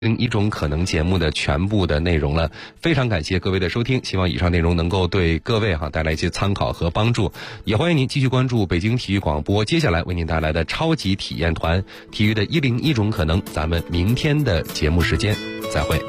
一种可能节目的全部的内容了，非常感谢各位的收听，希望以上内容能够对各位带来一些参考和帮助，也欢迎您继续关注北京体育广播接下来为您带来的超级体验团体育的101种可能，咱们明天的节目时间再会。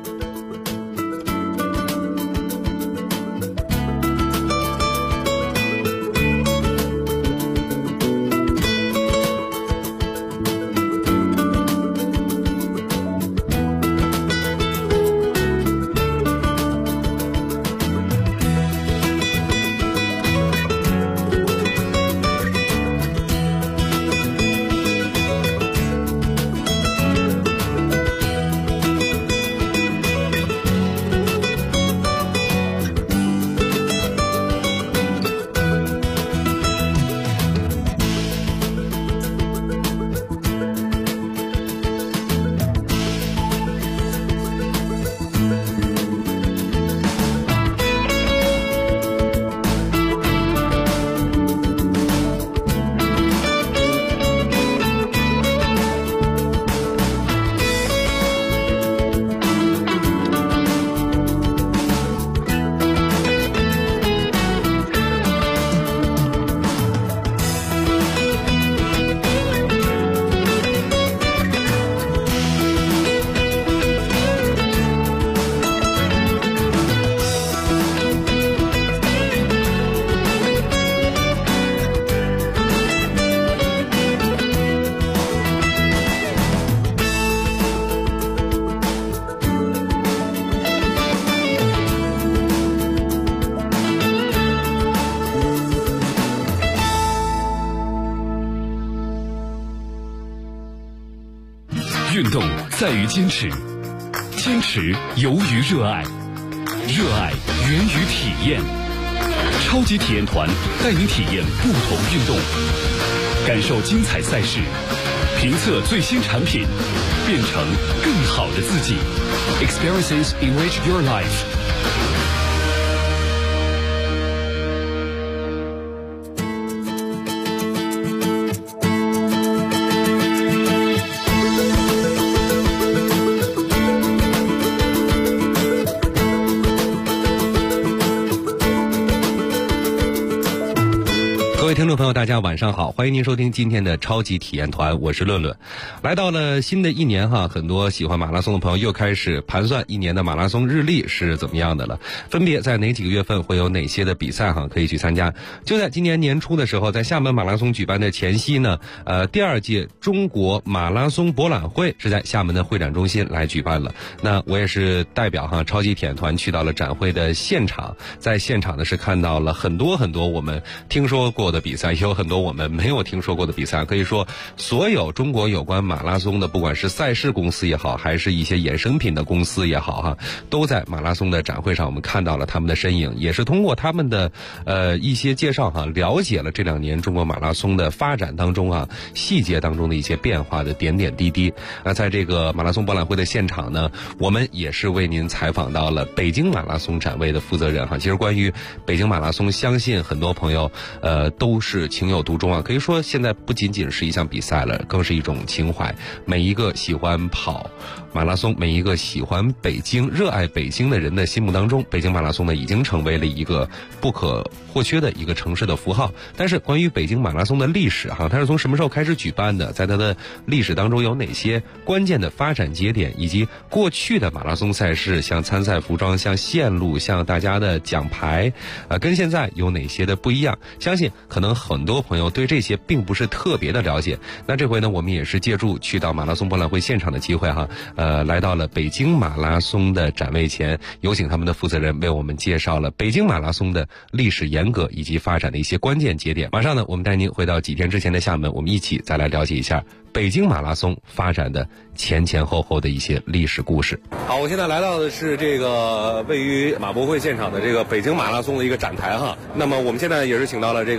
运动在于坚持，坚持由于热爱，热爱源于体验。超级体验团带您体验不同运动，感受精彩赛事，评测最新产品，变成更好的自己。Experiences enrich your life。 各位听众朋友大家晚上好，欢迎您收听今天的超级体验团，我是论论。来到了新的一年很多喜欢马拉松的朋友又开始盘算一年的马拉松日历是怎么样的了，分别在哪几个月份会有哪些的比赛可以去参加。就在今年年初的时候，在厦门马拉松举办的前夕呢，第2届中国马拉松博览会是在厦门的会展中心来举办了。那我也是代表超级体验团去到了展会的现场，在现场呢是看到了很多我们听说过的比赛，也有很多我们没有听说过的比赛。可以说所有中国有关马拉松的，不管是赛事公司也好，还是一些衍生品的公司也好都在马拉松的展会上我们看到了他们的身影，也是通过他们的一些介绍了解了这2年中国马拉松的发展当中细节当中的一些变化的点点滴滴。那在这个马拉松博览会的现场呢，我们也是为您采访到了北京马拉松展位的负责人其实关于北京马拉松，相信很多朋友都是情有独钟可以说现在不仅仅是一项比赛了，更是一种情怀。每一个喜欢跑马拉松，每一个喜欢北京、热爱北京的人的心目当中，北京马拉松呢已经成为了一个不可或缺的一个城市的符号。但是关于北京马拉松的历史它是从什么时候开始举办的，在它的历史当中有哪些关键的发展节点，以及过去的马拉松赛事，像参赛服装、像线路、像大家的奖牌跟现在有哪些的不一样，相信可能很多朋友对这些并不是特别的了解。那这回呢，我们也是借助去到马拉松博览会现场的机会来到了北京马拉松的展位前，有请他们的负责人为我们介绍了北京马拉松的历史沿革以及发展的一些关键节点。马上呢，我们带您回到几天之前的厦门，我们一起再来了解一下北京马拉松发展的前后的一些历史故事。好，我现在来到的是这个位于马博会现场的这个北京马拉松的一个展台那么我们现在也是请到了这个北马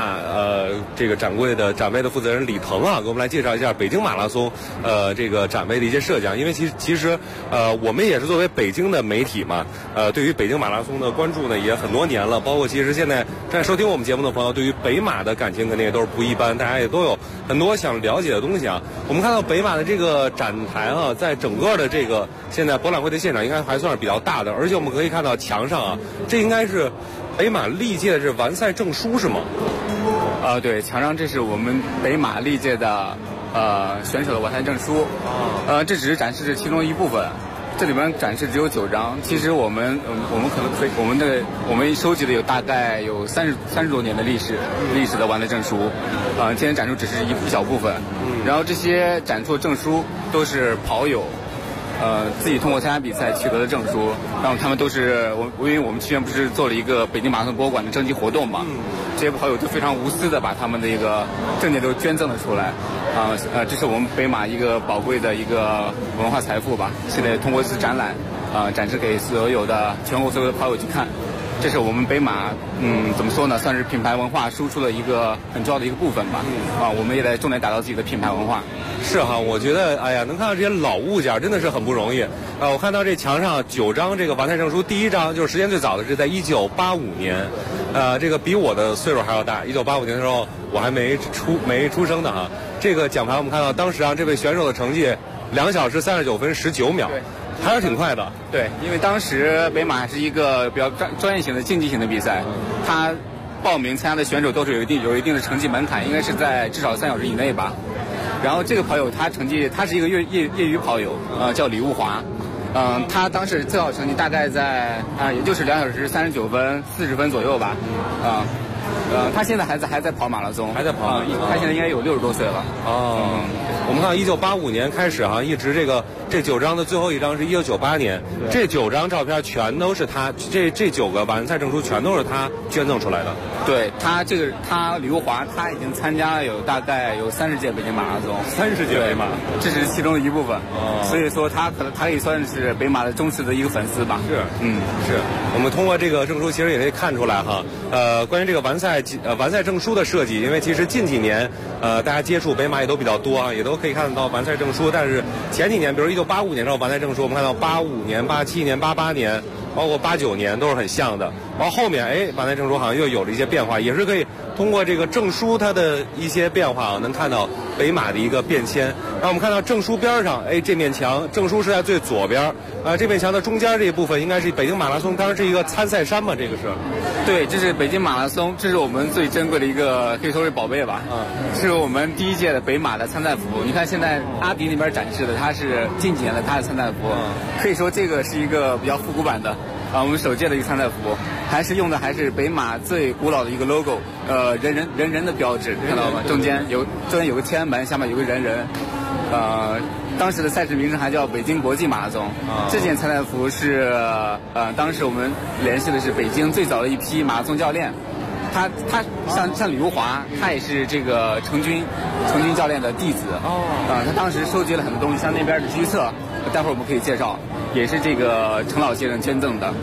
马这个展位的负责人李腾啊，给我们来介绍一下北京马拉松这个展位的一些设计啊。因为其实我们也是作为北京的媒体嘛，对于北京马拉松的关注呢也很多年了，包括其实现在正在收听我们节目的朋友，对于北马的感情肯定也都是不一般，大家也都有很多想了解的东西啊。我们看到北马的这个展台啊，在整个的这个现在博览会的现场应该还算是比较大的，而且我们可以看到墙上啊，这应该是北马历届的完赛证书是吗？ 对，墙上这是我们北马历届的选手的完赛证书。这只是展示其中一部分，这里边展示只有9张。其实我们可能我们收集的大概有30多年的历史的完赛证书。今天展出只是一小部分。然后这些展出的证书都是跑友自己通过参加比赛取得的证书，然后他们都是因为我们去年不是做了一个北京马拉松博物馆的征集活动嘛，这些跑友就非常无私的把他们的一个证件都捐赠了出来，这是我们北马一个宝贵的一个文化财富吧。现在通过一次展览，展示给全国所有的跑友去看。这是我们北马，怎么说呢，算是品牌文化输出的一个很重要的一个部分吧。我们也在重点打造自己的品牌文化。 是哈，我觉得能看到这些老物件真的是很不容易。我看到这墙上9张这个完赛证书，第一张就是时间最早的是在1985年，这个比我的岁数还要大。1985年的时候我还没出生的哈。这个奖牌我们看到当时这位选手的成绩2小时39分19秒。对，还是挺快的。 对，因为当时北马是一个比较专业型的竞技型的比赛，他报名参加的选手都是有一定的成绩门槛，应该是在至少3小时以内吧。然后这个跑友他是一个业余跑友，叫李物华，他当时最好成绩大概在也就是2小时39分40分左右吧，他现在还在跑马拉松， 还在跑， 他现在应该有60多岁了。 我们看1985年开始一直这9张的最后一张是1998年，这9张照片全都是他这9个完赛证书全都是他捐赠出来的。 对，他李物华他已经参加了大概有30届北京马拉松 ，30届北马， 这是其中的一部分。所以说他可以算是北马的忠实的一个粉丝吧。 是我们通过这个证书其实也可以看出来关于这个完赛证书的设计，因为其实近几年大家接触北马也都比较多也都可以看得到完赛证书，但是前几年比如1985年的完赛证书，我们看到85年、87年、88年，包括89年都是很像的。然后后面完赛证书好像又有了一些变化，也是可以通过这个证书它的一些变化能看到北马的一个变迁。然后我们看到证书边上这面墙，证书是在最左边，这面墙的中间这一部分应该是北京马拉松，当然是一个参赛衫嘛，这个是。 对，这是北京马拉松，这是我们最珍贵的一个可以说是宝贝吧。是我们第一届的北马的参赛服。你看现在阿迪那边展示的，它是近几年的它的参赛服，可以说这个是一个比较复古版的我们首届的一个参赛服，还是北马最古老的一个 logo， 人的标志，看到吗？中间有个天安门，下面有个人。当时的赛事名称还叫北京国际马拉松。这件参赛服是当时我们联系的是北京最早的一批马拉松教练，他像吕物华，他也是这个成军教练的弟子。他当时收集了很多东西，像那边的居册，待会儿我们可以介绍，也是这个陈老先生捐赠的。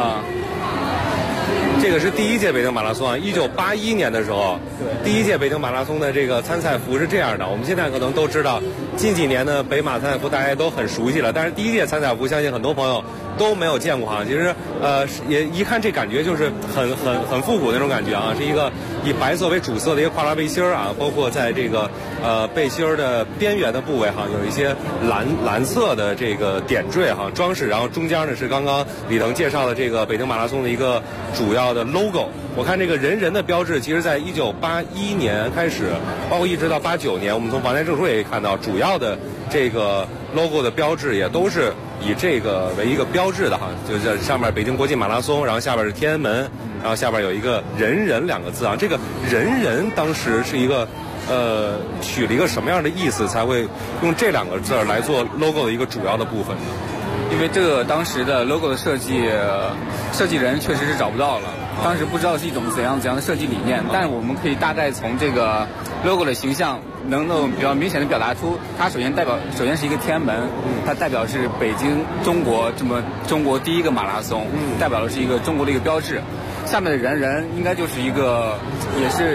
这个是第一届北京马拉松1981年的时候，第一届北京马拉松的这个参赛服是这样的。我们现在可能都知道，近几年的北马参赛服大家都很熟悉了，但是第一届参赛服相信很多朋友都没有见过其实也一看这感觉就是很复古那种感觉是一个以白色为主色的一个跨栏背心包括在这个背心的边缘的部位有一些蓝色的这个点缀装饰，然后中间呢是刚刚李腾介绍的这个北京马拉松的一个主要的 logo。我看这个人的标志，其实在1981年开始，包括一直到89年，我们从完赛证书也可以看到，主要的这个 logo 的标志也都是以这个为一个标志的就是上面北京国际马拉松，然后下边是天安门，然后下边有一个人2个字这个人当时是一个取了一个什么样的意思，才会用这2个字来做 logo 的一个主要的部分呢？ 因为这个当时的 logo 的设计人确实是找不到了，当时不知道是一种怎样的设计理念，但是我们可以大概从这个 logo 的形象能够比较明显的表达出，它首先是一个天安门，它代表是北京中国第一个马拉松，代表的是一个中国的一个标志。下面的人应该就是一个，也是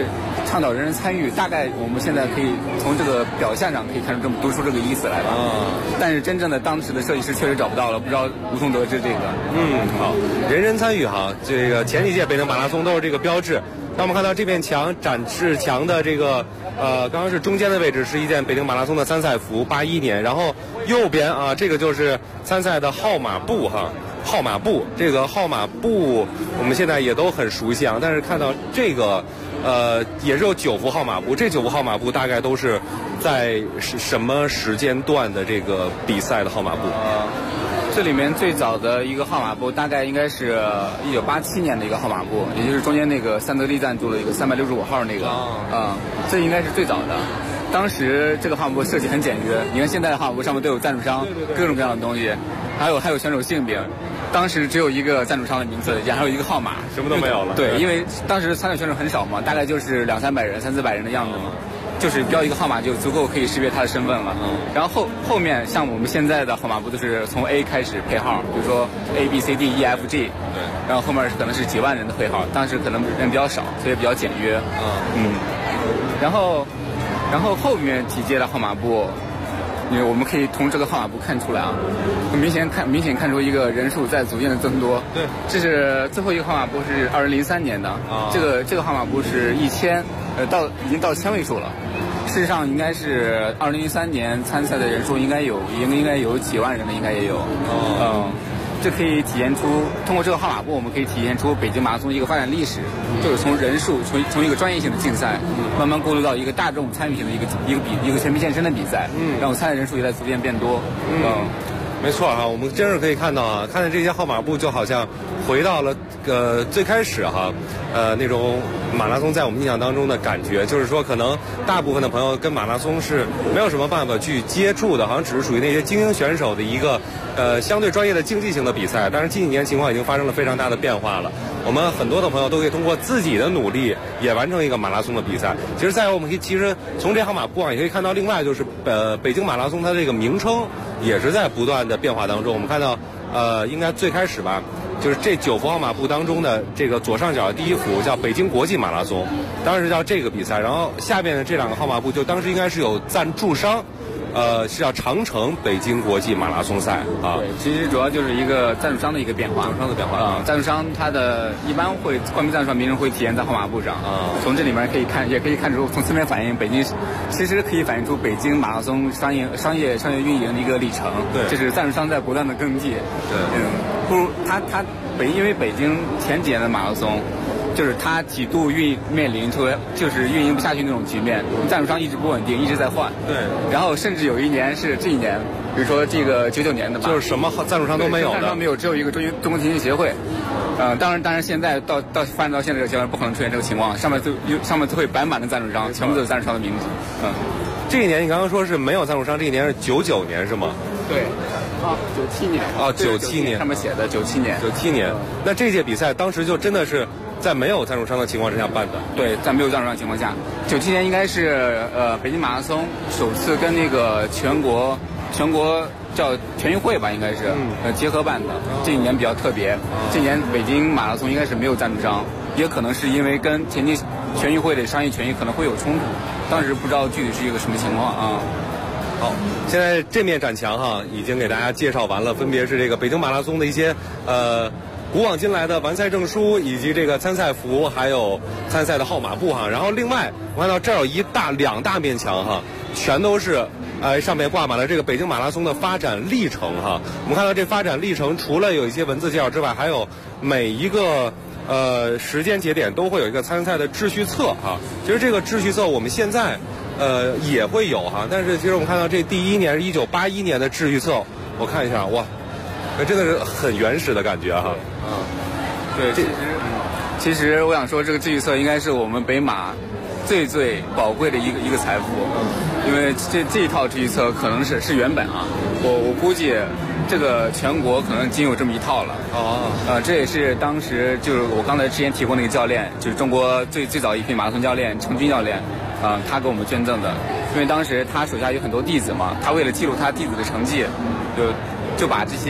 倡导人人参与，大概我们现在可以从这个表象上可以看出读出这个意思来吧。但是真正的当时的设计师确实找不到了，不知道无从得知这个。 好，人人参与哈，这个前几届北京马拉松都是这个标志。那我们看到这面墙展示墙的这个刚刚是中间的位置是一件北京马拉松的参赛服，81年，然后右边啊这个就是参赛的号码布哈。号码布，这个号码布我们现在也都很熟悉啊，但是看到这个也是有9幅号码布，这9幅号码布大概都是在什么时间段的这个比赛的号码布？ 这里面最早的一个号码布大概应该是1987年的一个号码布，也就是中间那个三得利赞助的一个365号那个这应该是最早的。当时这个号码布设计很简约，你看现在的号码布上面都有赞助商，各种各样的东西，还有选手姓名。当时只有一个赞助商的名字，也还有一个号码， 什么都没有了。 对，因为当时参赛选手很少嘛，大概就是200-300人、300-400人的样子嘛，就是标一个号码就足够可以识别他的身份了。然后后面像我们现在的号码布都是从 A 开始配号，比如说 A、B、C、D、E、F、G， 对，然后后面可能是几万人的配号，当时可能人比较少，所以比较简约。然后后面几届的号码布。因为我们可以从这个号码布看出来啊，明显看出一个人数在逐渐的增多。对，这是最后一个号码布是2003年的，这个号码布是1000，已经到1000位数了。事实上应该是2003年参赛的人数应该有几万人的，应该也有。这可以体现出，通过这个号码布，我们可以体现出北京马拉松一个发展历史，就是从人数，从一个专业性的竞赛，慢慢过渡到一个大众参与性的一个全民健身的比赛，然后参赛人数也在逐渐变多。 没错哈，我们真是可以看到啊，看着这些号码布就好像回到了最开始哈，那种马拉松在我们印象当中的感觉，就是说可能大部分的朋友跟马拉松是没有什么办法去接触的，好像只是属于那些精英选手的一个相对专业的竞技型的比赛。但是近几年情况已经发生了非常大的变化了，我们很多的朋友都可以通过自己的努力也完成一个马拉松的比赛。其实我们其实从这号码布上也可以看到，另外就是北京马拉松它这个名称也是在不断的变化当中。我们看到应该最开始吧，就是这9幅号码布当中的这个左上角的第一幅叫北京国际马拉松，当时叫这个比赛，然后下面的这2个号码布就当时应该是有赞助商，是叫长城北京国际马拉松赛啊。 对，其实主要就是一个赞助商的一个变化。赞助商它的一般会冠名赞助商名称会体现在号码布上从这里面也可以看出，从侧面反映北京，其实可以反映出北京马拉松商业运营的一个历程。对，就是赞助商在不断的更替。对，不如因为北京前几年的马拉松，就是它几度面临出就是运营不下去那种局面，赞助商一直不稳定，一直在换。对，然后甚至有一年是这一年，比如说这个99年的吧， 就是什么赞助商都没有的， 赞助商没有，只有一个中国田径协会。当然现在到发展到现在这个阶段，不可能出现这个情况，上面都会满满的赞助商，全部都是赞助商的名字。 这一年你刚刚说是没有赞助商，这一年是99年是吗？ 对。97年。 97年上面写的97年。 那这届比赛当时就真的是在没有赞助商的情况之下办的。 对，在没有赞助商的情况下，97年应该是北京马拉松首次跟那个全国叫全运会吧，应该是结合办的。这一年比较特别，这年北京马拉松应该是没有赞助商，也可能是因为跟田径全运会的商业权益可能会有冲突，当时不知道具体是一个什么情况啊。 好，现在这面展墙哈已经给大家介绍完了，分别是这个北京马拉松的一些古往今来的完赛证书，以及这个参赛服，还有参赛的号码布哈。然后另外我看到这儿有2大面墙哈，全都是上面挂满了这个北京马拉松的发展历程哈。我们看到这发展历程除了有一些文字介绍之外，还有每一个时间节点都会有一个参赛的秩序册哈。其实这个秩序册我们现在也会有哈，但是其实我们看到这第一年是1981年的秩序册，我看一下，哇，真的是很原始的感觉哈。 对，其实我想说，这个秩序册应该是我们北马最宝贵的一个财富，因为这一套秩序册可能是原本啊，我估计这个全国可能仅有这么一套了。这也是当时就是我刚才之前提过那个教练，就是中国最早一批马拉松教练程军教练。他给我们捐赠的，因为当时他手下有很多弟子嘛，他为了记录他弟子的成绩，就把这些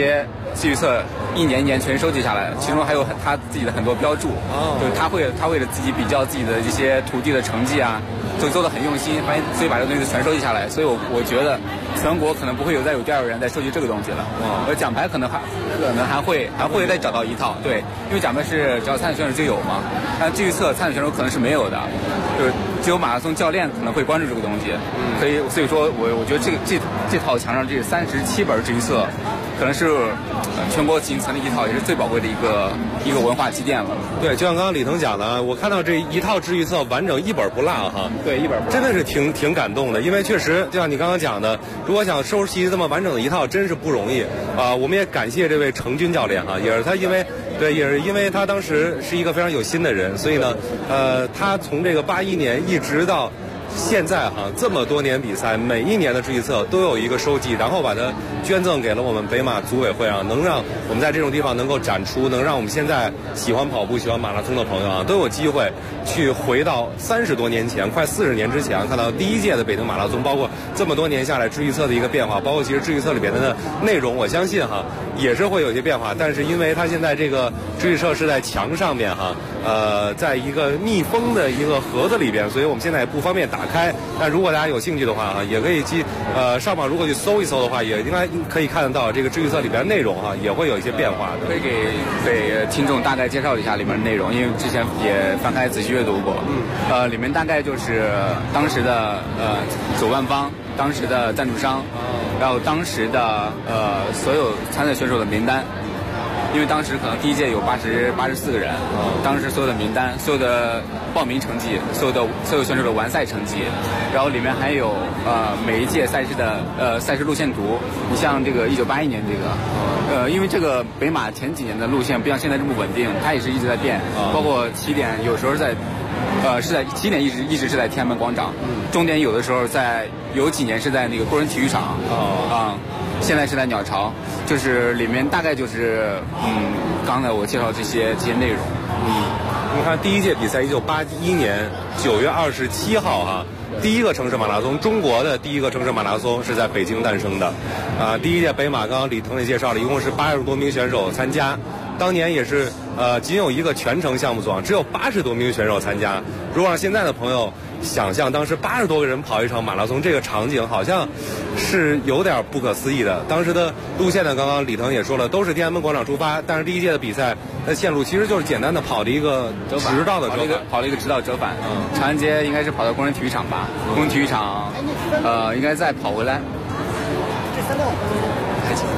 志愿册一年一年全收集下来，其中还有他自己的很多标注，就是他为了自己比较自己的一些徒弟的成绩啊，就做得很用心，所以把这个东西全收集下来。所以我觉得全国可能不会再有第二个人在收集这个东西了。而奖牌可能还会再找到一套，对，因为奖牌是只要参赛选手就有嘛，但志愿册参赛选手可能是没有的，就是只有马拉松教练可能会关注这个东西。所以说我觉得这套墙上这37本志愿册，可能是全国仅存的一套，也是最宝贵的一个文化积淀了。 对，就像刚刚李腾讲的，我看到这一套志愿册完整一本不落哈。 对，一本不落， 真的是挺感动的，因为确实就像你刚刚讲的，如果想收集这么完整的一套，真是不容易啊。我们也感谢这位程军教练哈，也是因为他当时是一个非常有心的人，所以呢，他从这个81年一直到现在哈，这么多年比赛，每一年的志愿册都有一个收集，然后把它捐赠给了我们北马组委会啊，能让我们在这种地方能够展出，能让我们现在喜欢跑步、喜欢马拉松的朋友啊，都有机会去回到30多年前，快40年之前，看到第一届的北京马拉松，包括这么多年下来志愿册的一个变化，包括其实志愿册里边的内容，我相信哈也是会有一些变化，但是因为它现在这个志愿册是在墙上面哈，在一个密封的一个盒子里边，所以我们现在也不方便打开。但如果大家有兴趣的话哈，也可以上网如果去搜一搜的话，也应该可以看得到这个志愿册里边内容哈，也会有一些变化的。 可以给听众大概介绍一下里面的内容，因为之前也翻开仔细阅读过。里面大概就是当时的主办方、当时的赞助商，然后当时的所有参赛选手的名单。因为当时可能第一届有84个人，当时所有的名单、所有的报名成绩、所有选手的完赛成绩，然后里面还有每一届赛事的赛事路线图。你像这个1981年这个，因为这个北马前几年的路线不像现在这么稳定，它也是一直在变，包括起点有时候是在起点一直是在天安门广场，终点有的时候有几年是在那个工人体育场现在是在鸟巢，就是里面大概就是刚才我介绍这些内容。 你看第一届比赛1981年9月27号哈，第一个城市马拉松，中国的第一个城市马拉松是在北京诞生的第一届北马，刚刚李腾也介绍了，一共是80多名选手参加，当年也是仅有一个全程项目组，只有80多名选手参加。如果让现在的朋友想象当时80多个人跑一场马拉松，这个场景好像是有点不可思议的。当时的路线呢，刚刚李腾也说了，都是天安门广场出发，但是第一届的比赛的线路其实就是简单的跑了一个直道的折返， 跑了一个直道折返。长安街应该是跑到工人体育场吧，工人体育场应该再跑回来。这3辆还行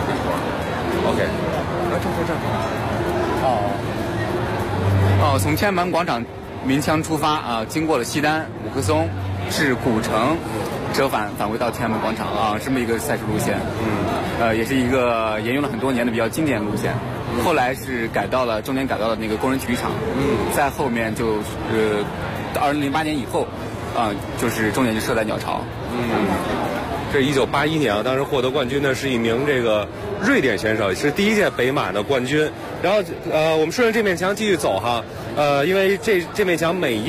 ，OK， 这从天安门广场鸣枪出发经过了西单、五棵松，至古城，折返回到天安门广场这么一个赛事路线。也是一个沿用了很多年的比较经典的路线。后来是重点改到了那个工人体育场。在后面就是2008年以后就是重点就设在鸟巢。 这1981年当时获得冠军的是一名这个瑞典选手，是第一届北马的冠军。然后我们顺着这面墙继续走哈，因为这面墙每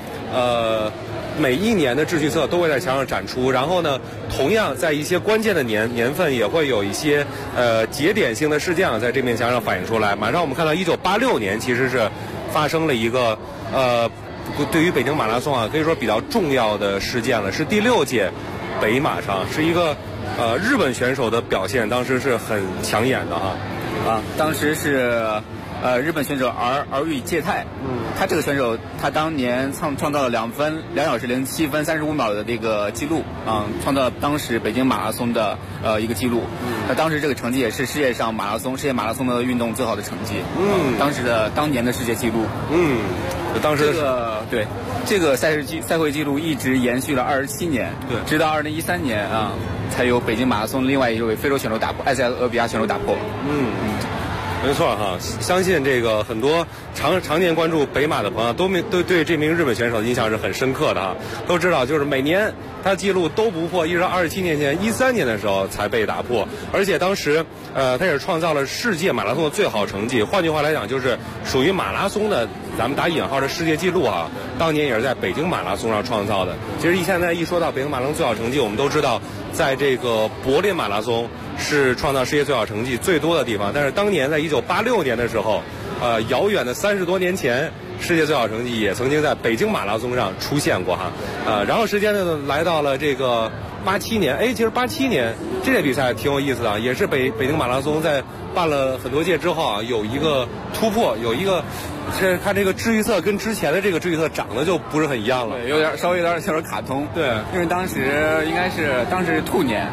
一年的志愿册都会在墙上展出，然后呢，同样在一些关键的年份也会有一些节点性的事件在这面墙上反映出来。马上我们看到1986年其实是发生了一个对于北京马拉松可以说比较重要的事件了，是第6届北马上，是一个日本选手的表现，当时是很抢眼的当时是日本选手儿玉介太，他这个选手他当年创造了2小时07分35秒的这个记录创造了当时北京马拉松的一个记录。那当时这个成绩也是世界马拉松的运动最好的成绩。当年的世界纪录。 当时这个赛会记录一直延续了27年，直到2013年才由北京马拉松另外一位非洲选手打破，埃塞俄比亚选手打破。 没错相信这个很多常年关注北马的朋友都对这名日本选手的印象是很深刻的都知道就是每年他记录都不破，一直到27年前13年的时候才被打破，而且当时他也是创造了世界马拉松的最好成绩，换句话来讲就是属于马拉松的咱们打引号的世界纪录当年也是在北京马拉松上创造的。其实现在一说到北京马拉松最好成绩，我们都知道在这个柏林马拉松是创造世界最好成绩最多的地方。但是当年在1986年的时候，遥远的30多年前，世界最好成绩也曾经在北京马拉松上出现过哈。然后时间呢来到了这个87年，其实87年这届比赛挺有意思的，也是北京马拉松在办了很多届之后啊，有一个突破，有一个看这个治愈色跟之前的这个治愈色长得就不是很一样了， 对，稍微有点卡通。对，因为当时应该是兔年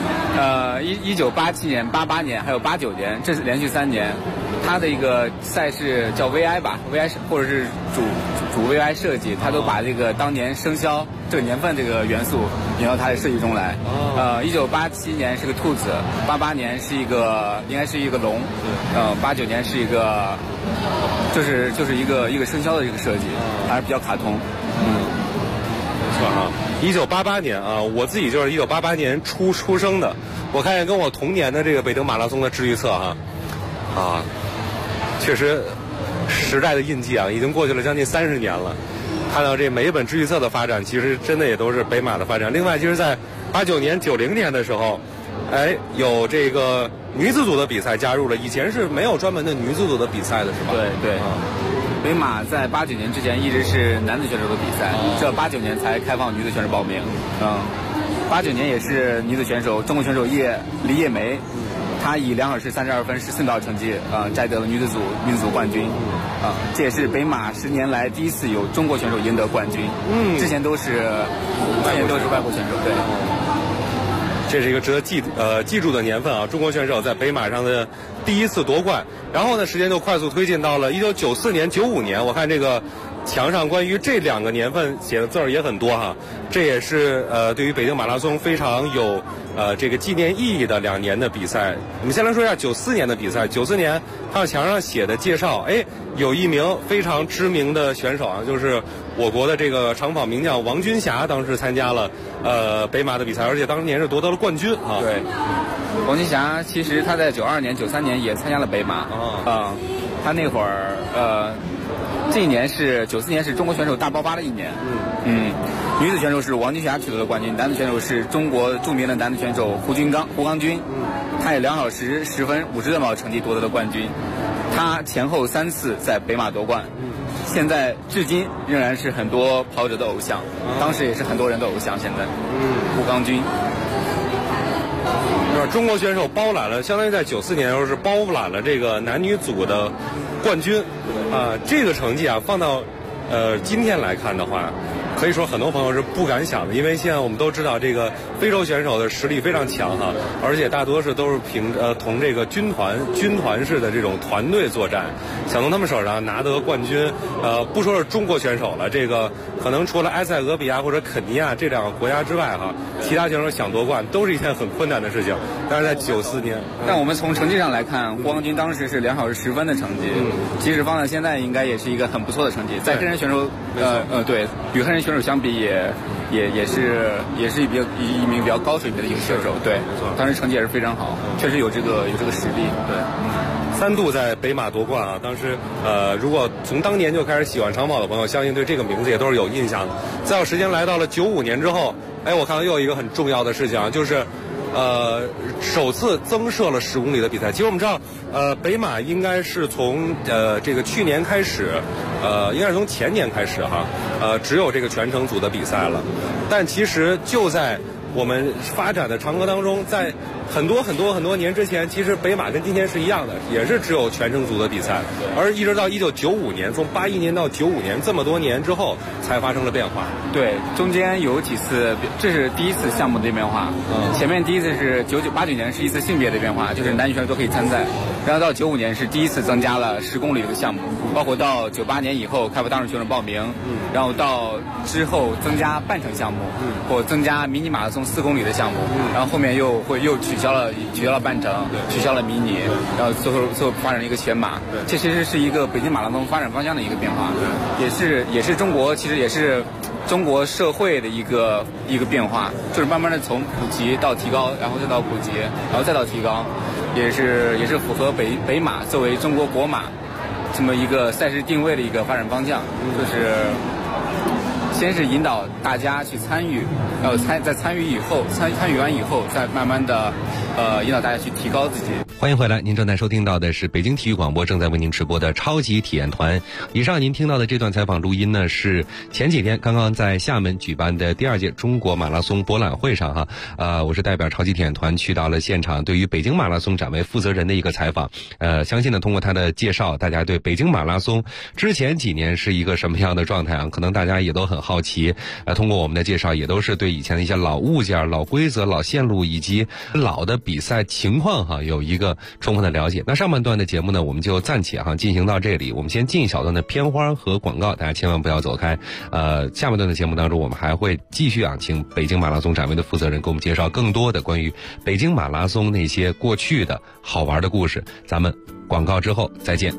，1987年、88年还有89年，这是连续3年，它的一个赛事叫 VI 吧 ，VI 或者是主 VI 设计，它都把这个当年生肖这个年份这个元素引到它的设计中来。1987年是个兔子，88年是应该是一个龙，89年是一个就是一个生肖的这个设计，还是比较卡通。 没错啊，1988年啊，我自己就是1988年出生的，我看见跟我同年的这个北京马拉松的治愈册确实时代的印记啊，已经过去了将近30年了。看到这每一本治愈册的发展，其实真的也都是北马的发展。另外，其实在89年、90年的时候，有这个女子组的比赛加入了，以前是没有专门的女子组的比赛的，是吧？ 对。北马在89年之前一直是男子选手的比赛，这89年才开放女子选手报名。89年也是女子选手，中国选手李叶梅，她以2小时32分14秒成绩摘得了女子组冠军。这也是北马10年来第一次有中国选手赢得冠军。之前都是外国选手。对。 这是一个值得记住的年份啊！中国选手在北马上的第一次夺冠。然后呢，时间就快速推进到了1994年、95年。我看这个墙上关于这2个年份写的字儿也很多哈。这也是对于北京马拉松非常有这个纪念意义的2年的比赛。我们先来说一下94年的比赛。94年看墙上写的介绍，有一名非常知名的选手啊，就是我国的这个长跑名将王军霞，当时参加了北马的比赛，而且当年是夺得了冠军啊。 对，王军霞其实他在92年、93年也参加了北马他那会儿这一年是94年是中国选手大爆发的一年。女子选手是王军霞取得了冠军，男子选手是中国著名的男子选手胡刚军，他以2小时10分56秒成绩夺得了冠军。他前后3次在北马夺冠，现在至今仍然是很多跑者的偶像，当时也是很多人的偶像。现在，胡刚军， 中国选手包揽了，相当于在94年的时候是包揽了这个男女组的冠军，这个成绩啊，放到今天来看的话，可以说很多朋友是不敢想的，因为现在我们都知道这个非洲选手的实力非常强哈，而且大多是都是同这个军团式的这种团队作战，想从他们手上拿得冠军，不说是中国选手了，这个可能除了埃塞俄比亚或者肯尼亚这2个国家之外哈，其他选手想夺冠都是一件很困难的事情。但是在94年， 但我们从成绩上来看，胡刚军当时是2小时10分的成绩，即使放在现在应该也是一个很不错的成绩，在黑人选手对，与黑人选手相比也是一名比较高水平的一个选手。对，当时成绩也是非常好，确实有这个实力。对 ，3度在北马夺冠啊！当时如果从当年就开始喜欢长跑的朋友，相信对这个名字也都是有印象的。再有时间来到了95年之后，我看到又有一个很重要的事情啊，就是首次增设了10公里的比赛。其实我们知道，北马应该是从这个去年开始，应该是从前年开始哈，只有这个全程组的比赛了。但其实就在我们发展的长河当中，在很多年之前，其实北马跟今天是一样的，也是只有全程组的比赛，而一直到1995年，从81年到95年这么多年之后，才发生了变化。 对，中间有几次，这是第一次项目的变化。前面第一次是89年是一次性别的变化，就是男女选手都可以参赛。然后到95年是第一次增加了10公里这个项目，包括到98年以后开放当事选手报名，然后到之后增加半程项目，或增加迷你马拉松4公里的项目，然后后面又取消了半程，取消了迷你，然后最后发展了一个全马。这其实是一个北京马拉松发展方向的一个变化，也是中国其实也是中国社会的一个变化，就是慢慢的从普及到提高，然后再到普及，然后再到提高，也是符合北马作为中国国马这么一个赛事定位的一个发展方向，就是先是引导大家去参与，在参与完以后，再慢慢的引导大家去提高自己。 欢迎回来，您正在收听到的是北京体育广播正在为您直播的超级体验团。以上您听到的这段采访录音呢，是前几天刚刚在厦门举办的第2届中国马拉松博览会上我是代表超级体验团去到了现场，对于北京马拉松展位负责人的一个采访。相信呢，通过他的介绍，大家对北京马拉松之前几年是一个什么样的状态可能大家也都很好奇。通过我们的介绍，也都是对以前的一些老物件、老规则、老线路以及老的比赛情况有一个充分的了解。那上半段的节目呢，我们就暂且进行到这里，我们先进一小段的片花和广告，大家千万不要走开。下半段的节目当中，我们还会继续请北京马拉松展位的负责人给我们介绍更多的关于北京马拉松那些过去的好玩的故事。咱们广告之后再见。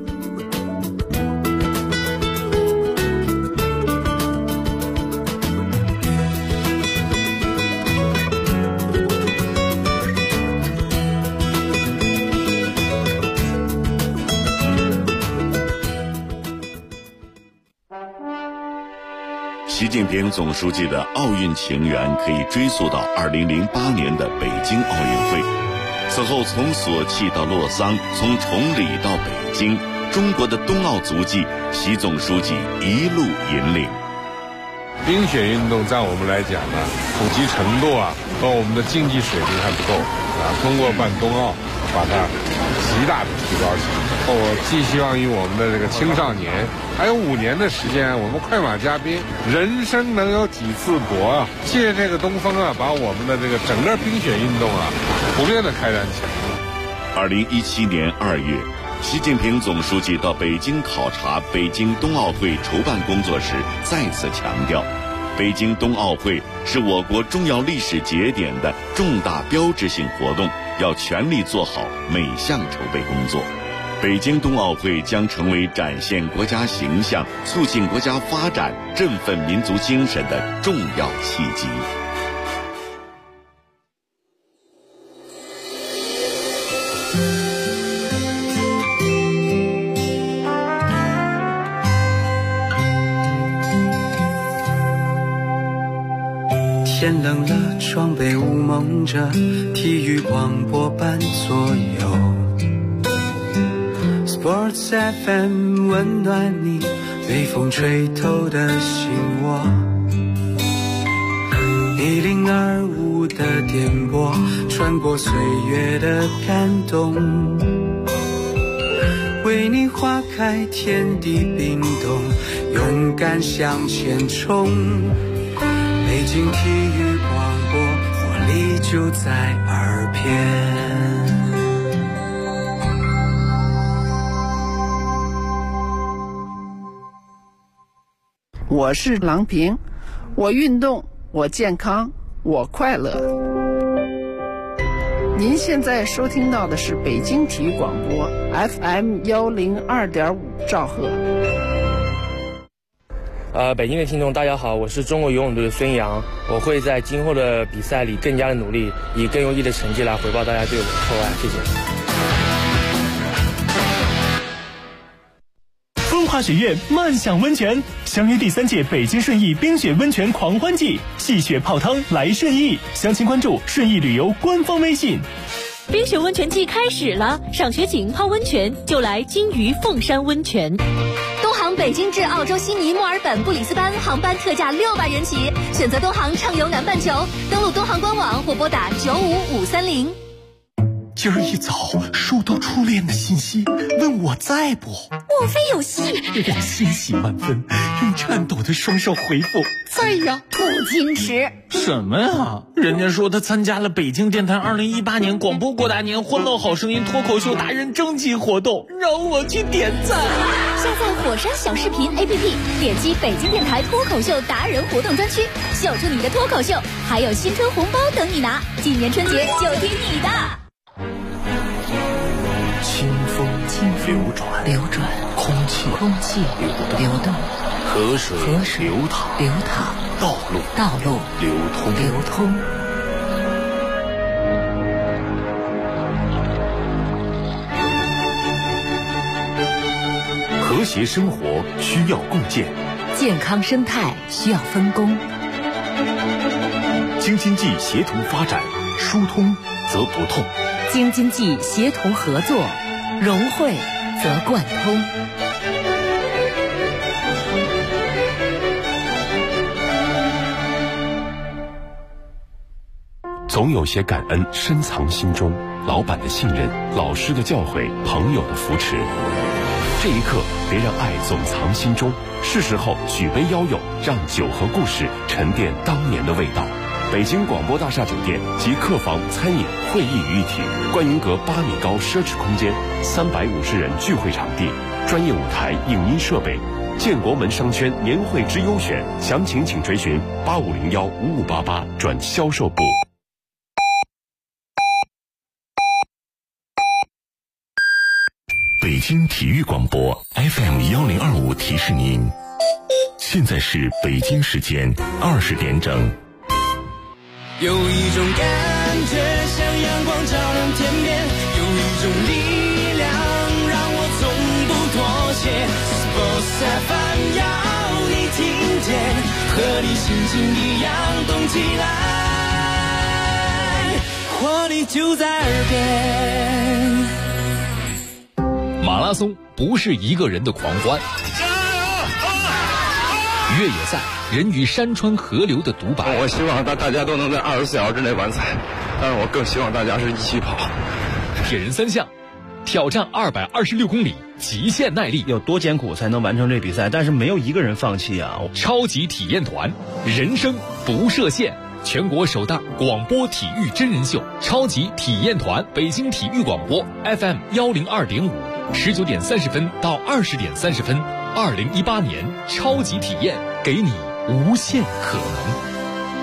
习近平总书记的奥运情缘可以追溯到2008年的北京奥运会，此后从索契到洛桑，从崇礼到北京，中国的冬奥足迹，习总书记一路引领。 冰雪运动在我们来讲呢，普及程度和我们的竞技水平还不够通过办冬奥，把它极大的提高起来。我寄希望于我们的这个青少年，还有5年的时间，我们快马加鞭，人生能有几次搏借这个东风把我们的这个整个冰雪运动普遍的开展起来。 2017年2月，习近平总书记到北京考察北京冬奥会筹办工作时，再次强调，北京冬奥会是我国重要历史节点的重大标志性活动，要全力做好每项筹备工作。北京冬奥会将成为展现国家形象、促进国家发展、振奋民族精神的重要契机。 天冷了，窗被雾蒙着，体育广播伴左右。Sports FM 温暖你，被风吹透的心窝。1025的电波，穿过岁月的感动，为你划开天地冰冻，勇敢向前冲。北京体育广播，活力就在耳边。 我是郎平，我运动，我健康，我快乐。您现在收听到的是北京体育广播 FM 102.5兆赫。 北京的听众大家好，我是中国游泳队的孙杨，我会在今后的比赛里更加的努力，以更优异的成绩来回报大家对我的厚爱，谢谢。 风华雪月漫享温泉，相约第3届北京顺义冰雪温泉狂欢季，戏雪泡汤来顺义，详情关注顺义旅游官方微信。 冰雪温泉季开始了，赏雪景泡温泉就来金鱼凤山温泉。东航北京至澳洲悉尼、墨尔本、布里斯班航班特价600元起，选择东航畅游南半球，登录东航官网或拨打95530。 今儿一早收到初恋的信息，问我在不？ 莫非有戏？ 我欣喜万分，用颤抖的双手回复在呀。 不矜持什么呀？人家说他参加了北京电台2018年广播过大年欢乐好声音脱口秀达人征集活动，让我去点赞。 下载火山小视频 APP， 点击北京电台脱口秀达人活动专区，秀出你的脱口秀，还有新春红包等你拿。今年春节就听你的。 清风流转，空气流动，河水流淌，道路流通。和谐生活需要共建， 健康生态需要分工。 京津冀协同发展，疏通则不痛； 京津冀协同合作，融汇则贯通。 总有些感恩深藏心中，老板的信任，老师的教诲，朋友的扶持。这一刻，别让爱总藏心中，是时候举杯邀友，让酒和故事沉淀当年的味道。北京广播大厦酒店集客房、餐饮、会议于一体，观云阁8米高奢侈空间，350人聚会场地，专业舞台、影音设备。建国门商圈年会之优选，详情请垂询85015588转销售部。北京体育广播 FM1025提示您，现在是北京时间20点整。 有一种感觉像阳光照亮天边，有一种力量让我从不妥协。Sports FM 要你听见，和你心情一样动起来，活力就在耳边。 马拉松不是一个人的狂欢，越野赛人与山川河流的独白。 我希望大家都能在24小时之内完赛，但是我更希望大家是一起跑。 铁人3项，挑战226公里，极限耐力， 有多艰苦才能完成这比赛？但是没有一个人放弃啊！ 超级体验团，人生不设限。全国首档广播体育真人秀超级体验团，北京体育广播 FM102.5，19点30分到20点30分，2018年超级体验，给你无限可能。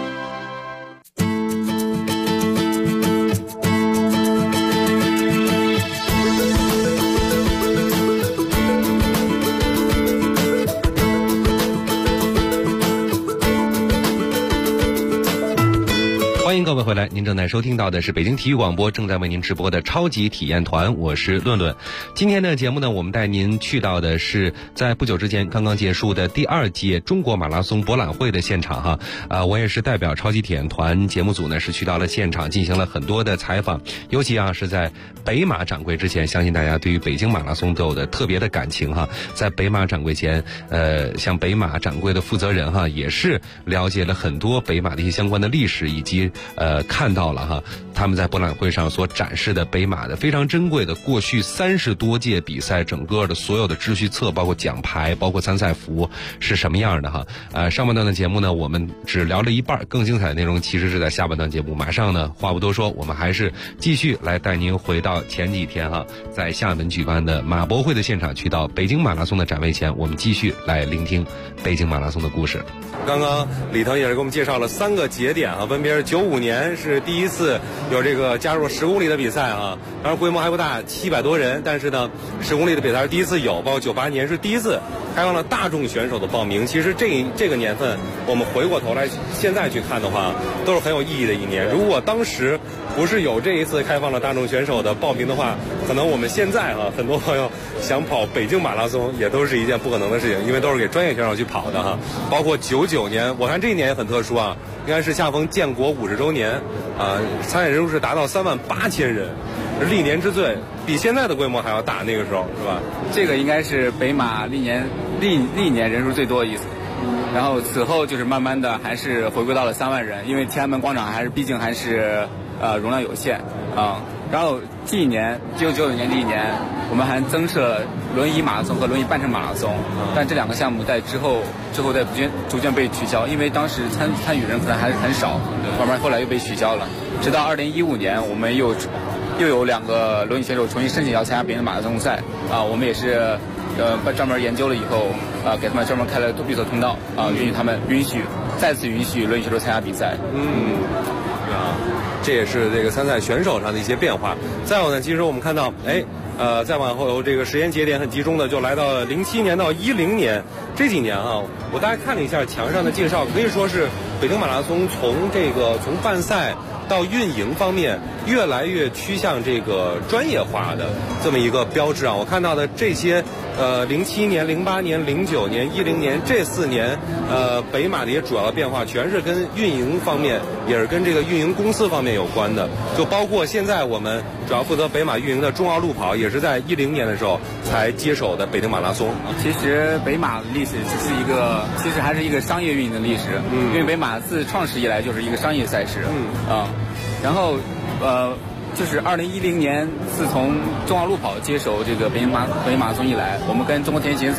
欢迎各位回来，您正在收听到的是北京体育广播正在为您直播的超级体验团，我是论论。今天的节目呢，我们带您去到的是在不久之前刚刚结束的第2届中国马拉松博览会的现场哈。我也是代表超级体验团节目组呢，是去到了现场进行了很多的采访，尤其是在北马掌柜之前，相信大家对于北京马拉松都有的特别的感情哈。在北马掌柜前，像北马掌柜的负责人哈，也是了解了很多北马的一些相关的历史，以及看到了哈，他们在博览会上所展示的北马的非常珍贵的过去30多届比赛整个的所有的秩序册，包括奖牌，包括参赛服是什么样的哈。上半段的节目呢，我们只聊了一半，更精彩的内容其实是在下半段节目。马上呢，话不多说，我们还是继续来带您回到前几天哈，在厦门举办的马博会的现场，去到北京马拉松的展位前，我们继续来聆听北京马拉松的故事。 刚刚李腾也是给我们介绍了3个节点啊，分别是95年是第一次有这个加入10公里的比赛啊，当然规模还不大，700多人，但是呢10公里的比赛是第一次有，包括98年是第一次开放了大众选手的报名。其实这个年份我们回过头来现在去看的话，都是很有意义的一年。如果当时不是有这一次开放了大众选手的报名的话，可能我们现在很多朋友想跑北京马拉松也都是一件不可能的事情，因为都是给专业选手去跑的哈。包括99年，我看这一年也很特殊啊，应该是恰逢建国50周年啊，参赛人数是达到38000人，历年之最，比现在的规模还要大，那个时候是吧？ 这个应该是北马历年人数最多的一次。然后此后就是慢慢的还是回归到了3万人，因为天安门广场毕竟还是容量有限啊。然后这一年1999年这一年，我们还增设了轮椅马拉松和轮椅半程马拉松，但这2个项目在之后在逐渐被取消，因为当时参与人可能还是很少，慢慢后来又被取消了。直到2015年，我们又有2个轮椅选手重新申请要参加北京马拉松赛啊，我们也是专门研究了以后给他们专门开了绿色通道啊，再次允许轮椅选手参加比赛。 这也是这个参赛选手上的一些变化。再有呢，其实我们看到，再往后这个时间节点很集中的就来到了07年到10年这几年啊。我大概看了一下墙上的介绍，可以说是北京马拉松从办赛到运营方面越来越趋向这个专业化的这么一个标志啊。我看到的这些 07年、08年、09年、10年这4年，北马的一些主要的变化，全是跟运营方面，也是跟这个运营公司方面有关的。就包括现在我们主要负责北马运营的中奥路跑，也是在10年的时候才接手的北京马拉松。 其实北马的历史其实还是一个商业运营的历史，因为北马自创始以来就是一个商业赛事，然后就是2010年，自从中奥路跑接手这个北京马拉松以来，我们跟中国田协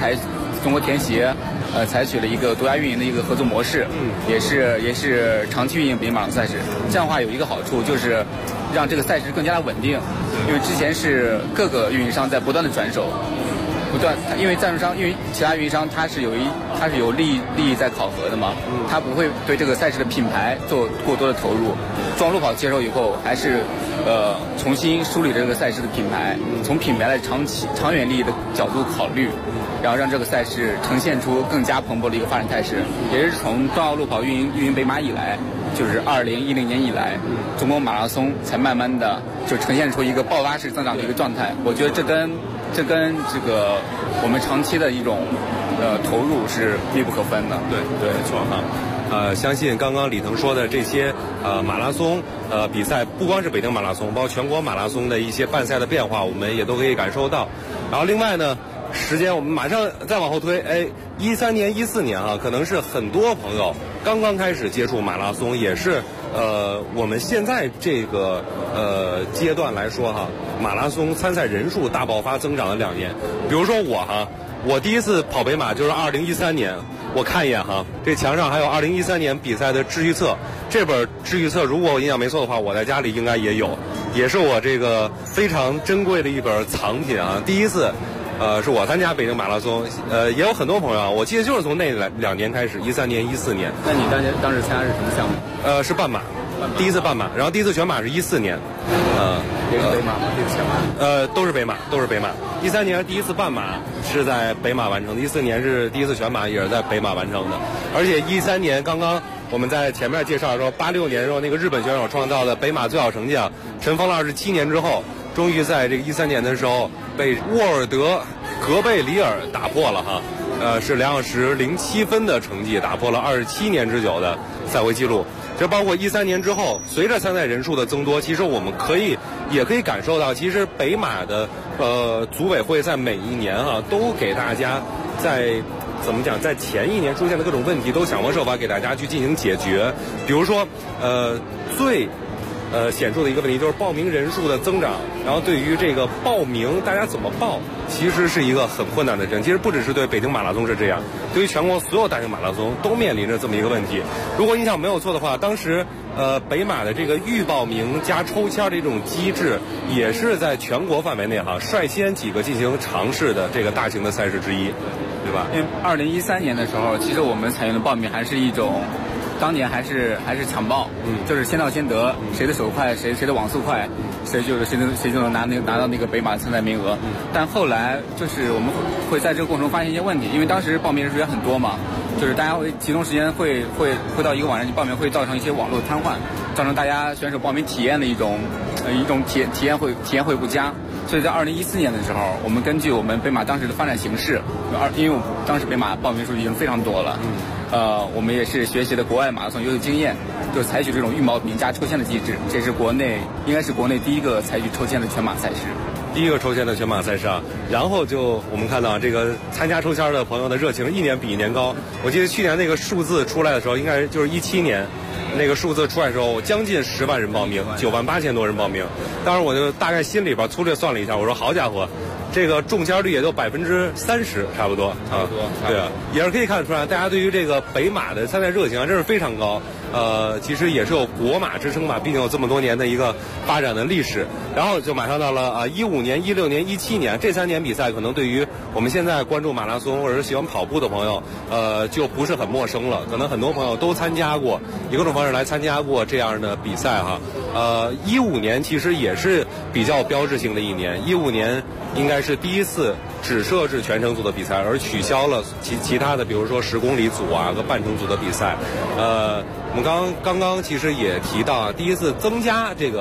采取了一个独家运营的一个合作模式，也是长期运营北京马拉松赛事。这样的话有一个好处，就是让这个赛事更加的稳定，因为之前是各个运营商在不断的转手。因为赞助商，因为其他运营商它是有利益在考核的嘛，他不会对这个赛事的品牌做过多的投入。中奥路跑接手以后，还是重新梳理这个赛事的品牌，从品牌的长远利益的角度考虑，然后让这个赛事呈现出更加蓬勃的一个发展态势。也是从中奥路跑运营北马以来，就是2010年以来，中国马拉松才慢慢的就呈现出一个爆发式增长的一个状态。我觉得这跟这个我们长期的一种投入是密不可分的。 对，没错哈。相信刚刚李腾说的这些马拉松比赛，不光是北京马拉松，包括全国马拉松的一些办赛的变化，我们也都可以感受到。然后另外呢，时间我们马上再往后推，13年、14年啊，可能是很多朋友刚刚开始接触马拉松，也是我们现在这个阶段来说哈，马拉松参赛人数大爆发增长的2年。比如说我第一次跑北马就是2013年，我看一眼哈，这墙上还有2013年比赛的志愿册，这本志愿册如果我印象没错的话，我在家里应该也有，也是我这个非常珍贵的一本藏品啊。第一次是我参加北京马拉松，也有很多朋友啊，我记得就是从那2年开始，13年、14年。 那你当时参加是什么项目？ 是半马，第一次半马，然后第一次全马是14年， 也是北马吗？这次全马？ 都是北马。13年第一次半马是在北马完成的，14年是第一次全马，也是在北马完成的。而且13年刚刚我们在前面介绍的时候，86年的时候那个日本选手创造的北马最好成绩啊，尘封了27年之后，终于在这个13年的时候被沃尔德格贝里尔打破了哈，是2小时07分的成绩，打破了27年之久的赛会纪录。这包括13年之后，随着参赛人数的增多，其实我们也可以感受到，其实北马的组委会在每一年都给大家在前一年出现的各种问题，都想方设法给大家去进行解决。比如说最显著的一个问题就是报名人数的增长，然后对于这个报名大家怎么报，其实是一个很困难的事情。其实不只是对北京马拉松是这样，对于全国所有大型马拉松都面临着这么一个问题。如果印象没有错的话，当时北马的这个预报名加抽签的这种机制，也是在全国范围内率先几个进行尝试的这个大型的赛事之一，对吧？ 因为2013年的时候，其实我们采用的报名还是一种。当年还是抢报，就是先到先得，谁的手快，谁的网速快，谁就能拿到那个北马参赛名额。但后来就是我们会在这个过程中发现一些问题，因为当时报名人数也很多嘛，就是大家会集中时间会到一个网站去报名，会造成一些网络瘫痪，造成大家选手报名体验的一种体验会不佳。所以在2014年的时候，我们根据我们北马当时的发展形势，因为我们当时北马报名数已经非常多了。我们也是学习了国外马拉松优秀经验，就采取这种预报名加抽签的机制，这是应该是国内第一个采取抽签的全马赛事。 第一个抽签的全马赛事啊，然后就我们看到这个参加抽签的朋友的热情一年比一年高。我记得去年那个数字出来的时候，应该就是17年，那个数字出来的时候，将近10万人报名，9万8千多人报名。当时我就大概心里边粗略算了一下，我说好家伙，这个中签率也就30%差不多啊。对啊，也是可以看得出来，大家对于这个北马的参赛热情啊，真是非常高。其实也是有国马之称吧，毕竟有这么多年的一个发展的历史。然后就马上到了15年、16年、17年这3年比赛，可能对于我们现在关注马拉松或者是喜欢跑步的朋友，就不是很陌生了。可能很多朋友都参加过，以各种方式来参加过这样的比赛哈。15年其实也是比较标志性的一年，15年应该是第一次只设置全程组的比赛，而取消了其他的，比如说10公里组啊和半程组的比赛。我们刚刚其实也提到第一次增加这个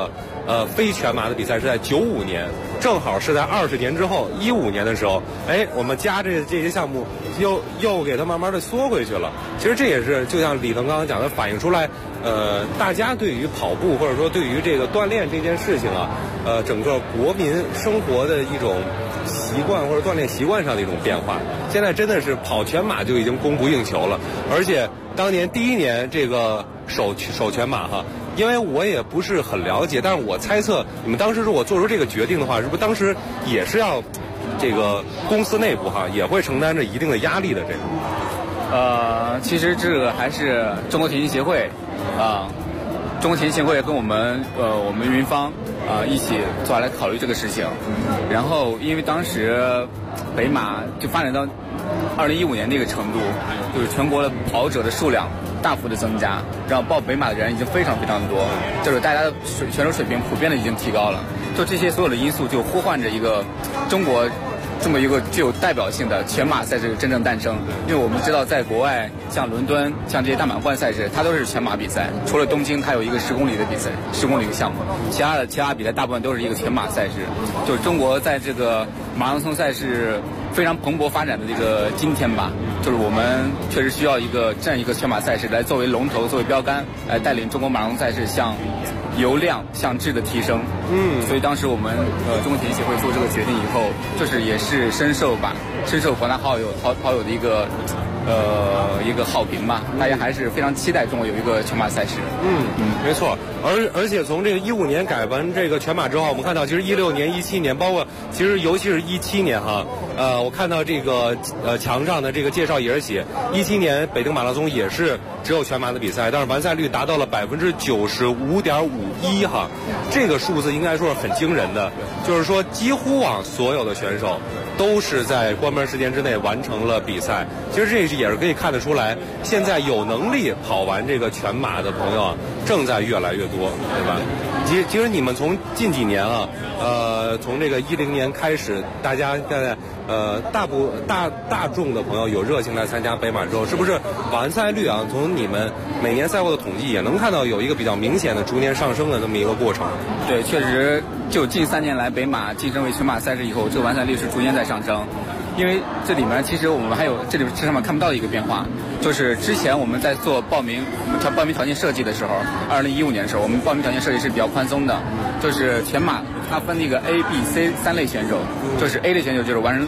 非全马的比赛是在95年，正好是在20年之后15年的时候，我们加这些项目又给它慢慢的缩回去了。其实这也是就像李腾刚刚讲的，反映出来，大家对于跑步或者说对于这个锻炼这件事情啊，整个国民生活的一种习惯或者锻炼习惯上的一种变化。现在真的是跑全马就已经供不应求了，而且当年第1年这个首全马哈，因为我也不是很了解，但是我猜测你们当时如果做出这个决定的话，是不是当时也是要这个公司内部哈也会承担着一定的压力的这个？ 其实这个还是中国田径协会中国田径协会跟我们云方一起坐下来考虑这个事情。然后因为当时北马就发展到2015年那个程度，就是全国的跑者的数量大幅的增加，然后报北马的人已经非常非常多，就是大家的选手水平普遍的已经提高了。就这些所有的因素就呼唤着一个中国这么一个具有代表性的全马赛事真正诞生。因为我们知道在国外像伦敦像这些大满贯赛事它都是全马比赛，除了东京它有一个10公里的比赛，10公里的项目，其他比赛大部分都是一个全马赛事。就是中国在这个马拉松赛事非常蓬勃发展的这个今天吧，就是我们确实需要这样一个全马赛事来作为龙头作为标杆，来带领中国马拉松赛事向由量向质的提升。所以当时我们中国田径协会做这个决定以后，就是也是深受广大跑友的一个好评嘛，大家还是非常期待中国有一个全马赛事。 没错。而且从这个15年改完这个全马之后，我们看到其实16年、17年，包括其实尤其是17年哈，我看到这个墙上的这个介绍也是写17年北京马拉松也是只有全马的比赛，但是完赛率达到了95.51%哈，这个数字应该说是很惊人的，就是说几乎所有的选手都是在关门时间之内完成了比赛。其实这也是可以看得出来，现在有能力跑完这个全马的朋友正在越来越多，对吧？其实你们从近几年从这个10年开始，大家现在大众的朋友有热情来参加北马之后，是不是完赛率从你们每年赛后的统计也能看到有一个比较明显的逐年上升的这么一个过程？ 对，确实就近3年来北马晋升为全马赛事以后，这个完赛率是逐年在上升。因为这里面其实我们还有这上面看不到的一个变化，就是之前我们在做报名条件设计的时候，2015年的时候，我们报名条件设计是比较宽松的，就是全马它分那个 A、B、C 3类选手，就是 A 类选手就是完成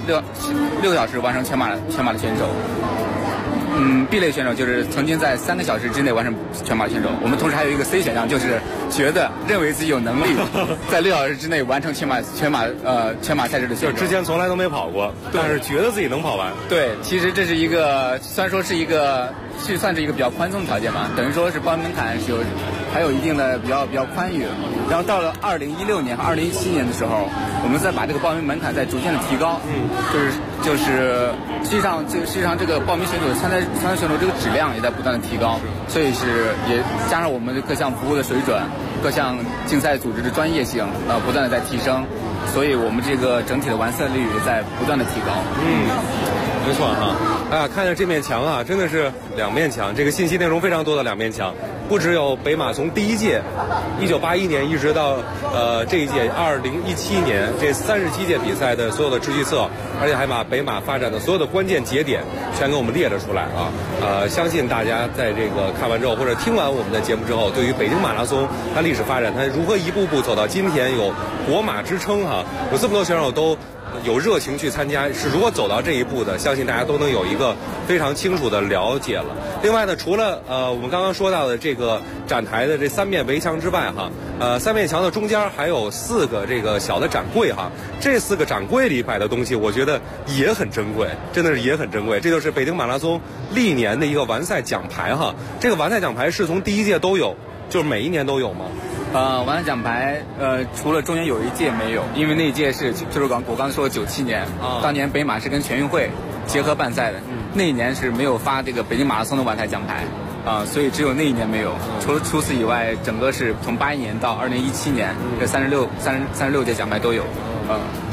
6个小时完成全马的选手。B 类选手就是曾经在3个小时之内完成全马的选手。我们同时还有一个 C 选项，就是认为自己有能力在6小时之内完成全马赛事的选手。 就之前从来都没跑过，但是觉得自己能跑完。 对，其实这是一个虽然说算是一个比较宽松的条件嘛，等于说是报名门槛还有一定的比较宽裕。然后到了2016年和2017年的时候，我们再把这个报名门槛再逐渐的提高。就是实际上这个报名选手参赛选手这个质量也在不断的提高，所以也加上我们各项服务的水准，各项竞赛组织的专业性不断的在提升，所以我们这个整体的完赛率也在不断的提高。 没错哈，看着这面墙真的是2面墙，这个信息内容非常多的2面墙，不只有北马从第1届1981年一直到这一届2017年这37届比赛的所有的秩序册，而且还把北马发展的所有的关键节点全给我们列了出来相信大家在这个看完之后或者听完我们的节目之后，对于北京马拉松它历史发展，它如何一步步走到今天有国马之称有这么多选手都有热情去参加，是如果走到这一步的，相信大家都能有一个非常清楚的了解了。另外呢，除了我们刚刚说到的这个展台的这3面围墙之外3面墙的中间还有4个这个小的展柜这4个展柜里摆的东西，我觉得也很珍贵，真的是也很珍贵。这就是北京马拉松历年的一个完赛奖牌这个完赛奖牌是从第1届都有，就是每一年都有吗？ 完赛奖牌除了中间有一届没有，因为那一届就是我刚才说的97年，当年北马是跟全运会结合办赛的，那一年是没有发这个北京马拉松的完赛奖牌所以只有那一年没有。除此以外，整个是从81年到2017年这36届奖牌都有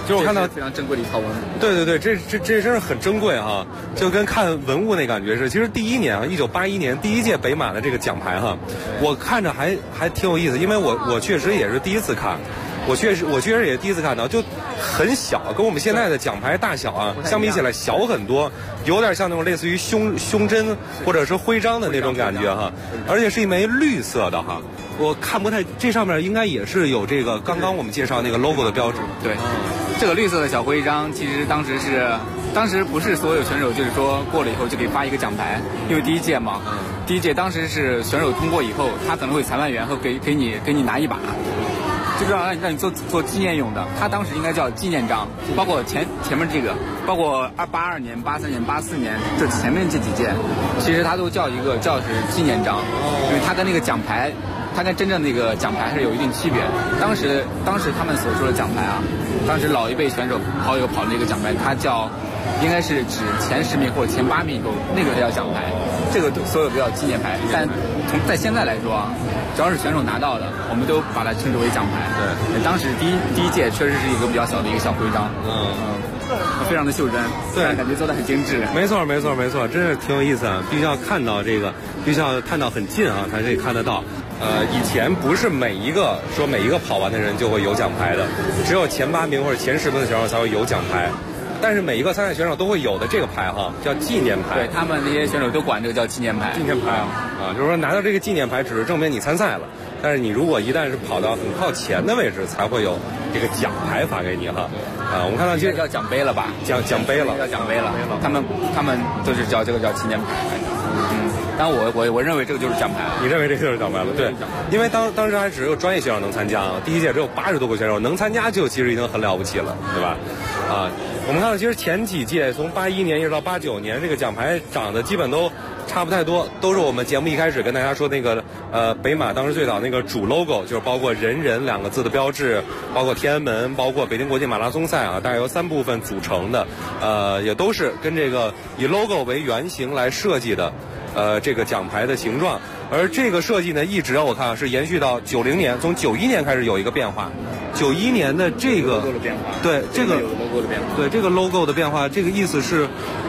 就是我看到非常珍贵的一套文物。 对对对，这真是很珍贵哈，就跟看文物那感觉是。其实第一年啊，1981年第一届北马的这个奖牌哈，我看着还挺有意思，因为我确实也是第一次看。我确实也第一次看到，就很小，跟我们现在的奖牌大小啊相比起来小很多，有点像那种类似于胸针或者是徽章的那种感觉哈，而且是一枚绿色的哈。我看不太，这上面应该也是有这个刚刚我们介绍那个 logo 的标志。 对，这个绿色的小徽章，其实当时不是所有选手就是说过了以后就给发一个奖牌，因为第一届嘛，第一届当时是选手通过以后，他可能会裁判员会给你拿一把。就是让你做纪念用的，它当时应该叫纪念章，包括前面这个，包括82年、83年、84年这前面这几届，其实它都叫是纪念章，因为它跟那个奖牌，它跟真正那个奖牌还是有一定区别。当时他们所说的奖牌啊，当时老一辈选手跑的那个奖牌，它叫应该是指前10名或者前8名以后，那个才叫奖牌，这个所有都叫纪念牌。但在现在来说啊，只要是选手拿到的，我们都把它称之为奖牌。对，当时第一届确实是一个比较小的一个小徽章，非常的袖珍，对，感觉做的很精致。 没错，真是挺有意思啊！必须要看到这个，必须要看到很近啊，才可以看得到。以前不是每一个跑完的人就会有奖牌的，只有前8名或者前10名的选手才会有奖牌。但是每一个参赛选手都会有的这个牌哈，叫纪念牌。 对，他们那些选手都管这个叫纪念牌。 纪念牌啊，就是说拿到这个纪念牌，只是证明你参赛了。但是你如果一旦是跑到很靠前的位置，才会有这个奖牌发给你哈。我们看到这叫奖杯了吧？ 奖杯了， 叫奖杯了。他们都是叫这个叫纪念牌。但我认为这个就是奖牌。 你认为这就是奖牌了？对，因为当时还只有专业选手能参加啊，第一届只有80多个选手能参加，就其实已经很了不起了，对吧？我们看到其实前几届从81年一直到89年，这个奖牌长得基本都差不太多，都是我们节目一开始跟大家说那个北马当时最早那个主 logo， 就是包括人2个字的标志，包括天安门，包括北京国际马拉松赛啊，大概由3部分组成的，也都是跟这个以 logo 为原型来设计的。这个奖牌的形状，而这个设计呢，一直我看是延续到90年，从91年开始有一个变化。91年的这个 logo 的变化， 对这个 logo 的变化， 对这个 logo 的变化，这个意思是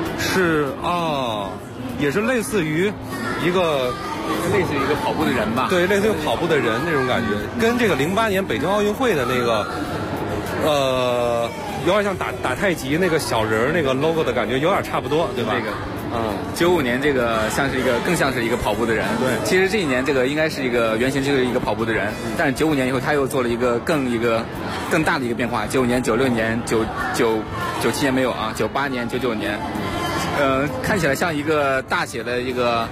也是类似于一个跑步的人吧？ 对，类似于跑步的人那种感觉，跟这个08年北京奥运会的那个有点像打太极那个小人那个 logo 的感觉有点差不多，对吧？ 95年这个更像是一个跑步的人。 对，其实这一年这个应该是一个原型就是一个跑步的人，但是95年以后他又做了一个更大的一个变化。95年、96年、97年没有啊，98年、99年，看起来像一个大写的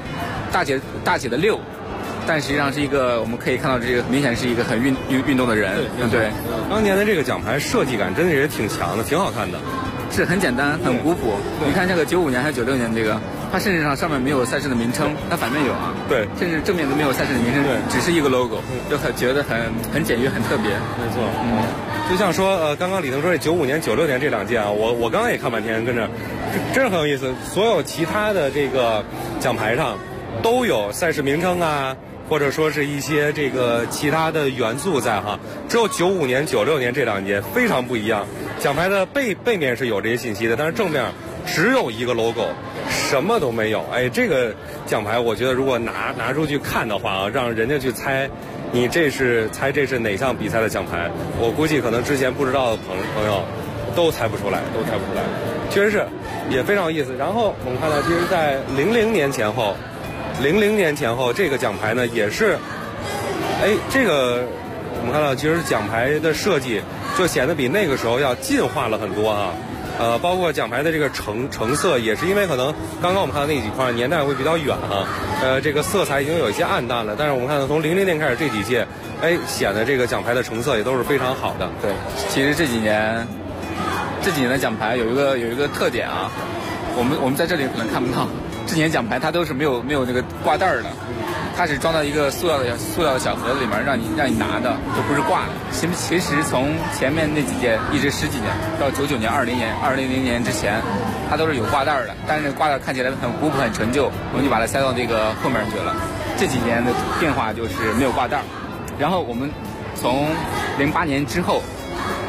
6。但实际上是一个，我们可以看到这个明显是一个很运动的人。对， 当年的这个奖牌设计感真的也挺强的，挺好看的。 是很简单，很古朴。你看这个95年还是96年这个，它甚至上面没有赛事的名称，它反面有啊。 对， 甚至正面都没有赛事的名称，只是一个 logo， 就觉得很简约，很特别。 没错，就像说刚刚李腾说这95年、96年这2届啊，我刚刚也看半天，跟着真是很有意思。所有其他的这个奖牌上都有赛事名称啊。或者说是一些这个其他的元素在哈，只有95年、96年这2届非常不一样。奖牌的背面是有这些信息的，但是正面只有一个 logo， 什么都没有。这个奖牌我觉得如果拿出去看的话啊，让人家去猜，你这是哪项比赛的奖牌，我估计可能之前不知道的朋友都猜不出来。确实是也非常有意思。然后我们看到，其实在00年前后，这个奖牌呢也是，这个我们看到，其实奖牌的设计就显得比那个时候要进化了很多啊。包括奖牌的这个成色，也是因为可能刚刚我们看到那几块年代会比较远哈，这个色彩已经有一些暗淡了。但是我们看到从00年开始这几届，显得这个奖牌的成色也都是非常好的。 对，其实这几年的奖牌有一个特点啊，我们在这里可能看不到。这几年奖牌它都是没有那个挂袋的，它是装到一个塑料的小盒子里面让你拿的，就不是挂的。其实从前面那几届一直10几年到99年、2000年之前，它都是有挂袋的，但是那个挂袋看起来很古朴、很陈旧，我们就把它塞到这个后面去了。这几年的变化就是没有挂袋，然后我们从08年之后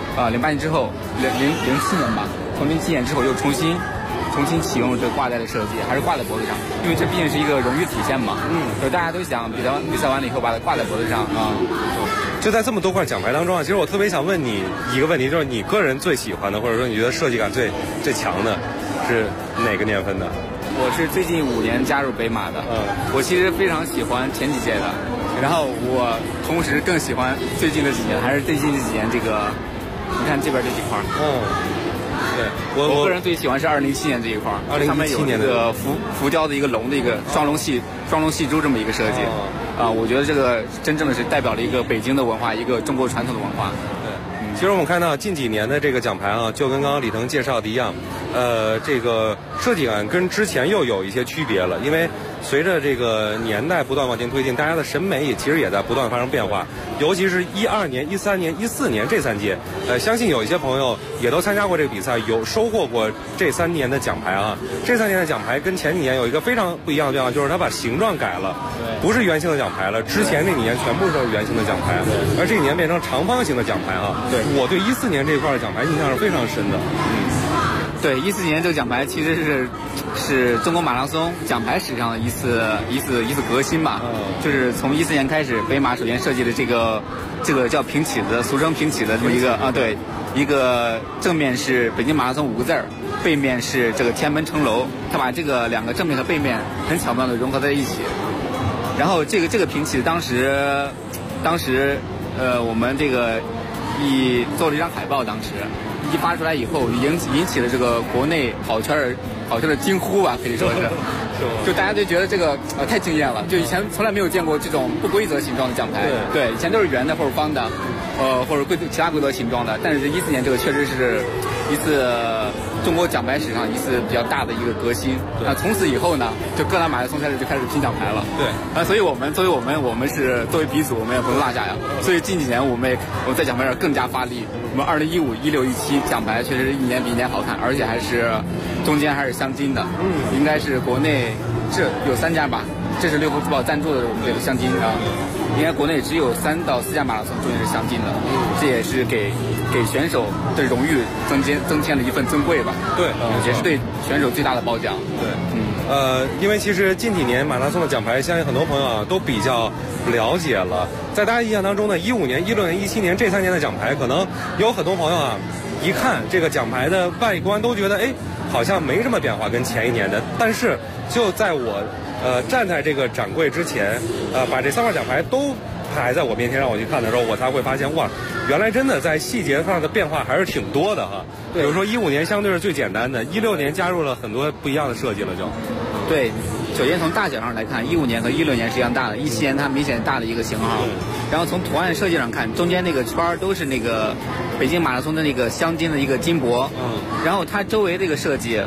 08年之后，07年吧，从07年之后又重新启用这个挂带的设计，还是挂在脖子上，因为这毕竟是一个荣誉体现嘛。大家都想比赛完了以后把它挂在脖子上啊。 就在这么多块奖牌当中啊，其实我特别想问你一个问题，就是你个人最喜欢的，或者说你觉得设计感最强的是哪个年份的？ 我是最近5年加入北马的。我其实非常喜欢前几届的，然后我同时更喜欢最近的几年，还是最近这几年这个，你看这边这几块。对，我个人最喜欢是2007年这一块，上面有这个浮雕的一个龙的一个双龙戏珠这么一个设计。我觉得这个真正的是代表了一个北京的文化，一个中国传统的文化。 对，其实我们看到近几年的这个奖牌啊，就跟刚刚李腾介绍的一样，这个设计感跟之前又有一些区别了，因为随着这个年代不断往前推进，大家的审美其实也在不断发生变化。尤其是12年、13年、14年这3届，相信有一些朋友也都参加过这个比赛，有收获过这3年的奖牌啊。这3年的奖牌跟前几年有一个非常不一样的变化，就是它把形状改了，不是圆形的奖牌了。之前那几年全部都是圆形的奖牌，而这几年变成长方形的奖牌啊。对，我对14年这一块的奖牌印象是非常深的。 对，14年这个奖牌其实是中国马拉松奖牌史上的一次革新吧。就是从14年开始，北马首先设计的这个叫平起子，俗称平起的这么一个对，一个正面是北京马拉松5个字儿，背面是这个天安门城楼，他把这个2个正面和背面很巧妙的融合在一起。然后这个平起当时我们这个做了一张海报，当时一发出来以后，引起了这个国内跑圈的惊呼吧，可以说是，就大家就觉得这个太惊艳了，就以前从来没有见过这种不规则形状的奖牌，对，以前都是圆的或者方的，或者其他规则形状的，但是14年这个确实是一次中国奖牌史上一次比较大的一个革新。那从此以后呢，就各大马拉松赛事就开始拼奖牌了。对，所以我们是作为鼻祖，我们也不能落下呀。所以近几年我们在奖牌上更加发力。我们2015、16、17奖牌确实是一年比一年好看，而且还是中间还是镶金的。应该是国内有3家吧，这是六福珠宝赞助的我们这个镶金啊。应该国内只有3到4家马拉松中间是镶金的，这也是给选手的荣誉增添了一份尊贵吧。对，也是对选手最大的褒奖。对， 因为其实近几年马拉松的奖牌，相信很多朋友啊都比较了解了。在大家印象当中呢，15年、16年、17年这3年的奖牌，可能有很多朋友啊，一看这个奖牌的外观都觉得，好像没什么变化，跟前一年的。但是就在我站在这个展柜之前，把这3块奖牌都摆在我面前让我去看的时候，我才会发现，哇，原来真的在细节上的变化还是挺多的哈。比如说15年相对是最简单的，16年加入了很多不一样的设计了就。 对，首先从大小上来看，15年和16年是一样大的，17年它明显大的一个型号。然后从图案设计上看，中间那个圈都是那个北京马拉松的那个镶金的一个金箔。然后它周围这个设计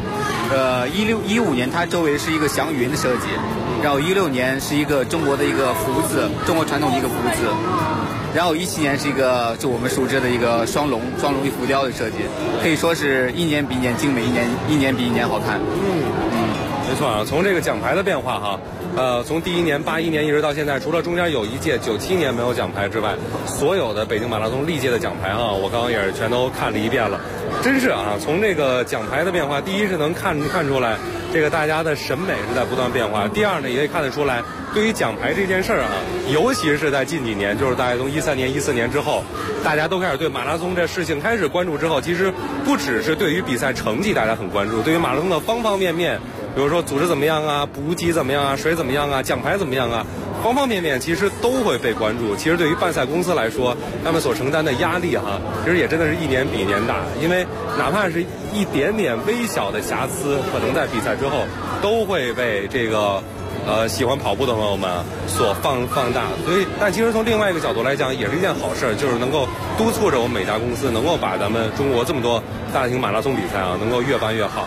，15年它周围是一个祥云的设计，然后16年是一个中国的一个福字，中国传统的一个福字。然后17年是一个就我们熟知的一个双龙一浮雕的设计，可以说是一年比一年精美，一年比一年好看。 没错啊，从这个奖牌的变化哈，从第1年81年一直到现在，除了中间有一届97年没有奖牌之外，所有的北京马拉松历届的奖牌哈，我刚刚也是全都看了一遍了。真是啊，从这个奖牌的变化，第一是能看出来这个大家的审美是在不断变化，第二呢也可以看得出来，对于奖牌这件事儿啊，尤其是在近几年，就是大概从13年、14年之后，大家都开始对马拉松这事情开始关注之后，其实不只是对于比赛成绩大家很关注，对于马拉松的方方面面，比如说组织怎么样啊，补给怎么样啊，水怎么样啊，奖牌怎么样啊，方方面面其实都会被关注。其实对于办赛公司来说，他们所承担的压力哈，其实也真的是一年比一年大。因为哪怕是一点点微小的瑕疵，可能在比赛之后都会被这个喜欢跑步的朋友们所放大。所以，但其实从另外一个角度来讲，也是一件好事，就是能够督促着我们每家公司能够把咱们中国这么多大型马拉松比赛啊，能够越办越好。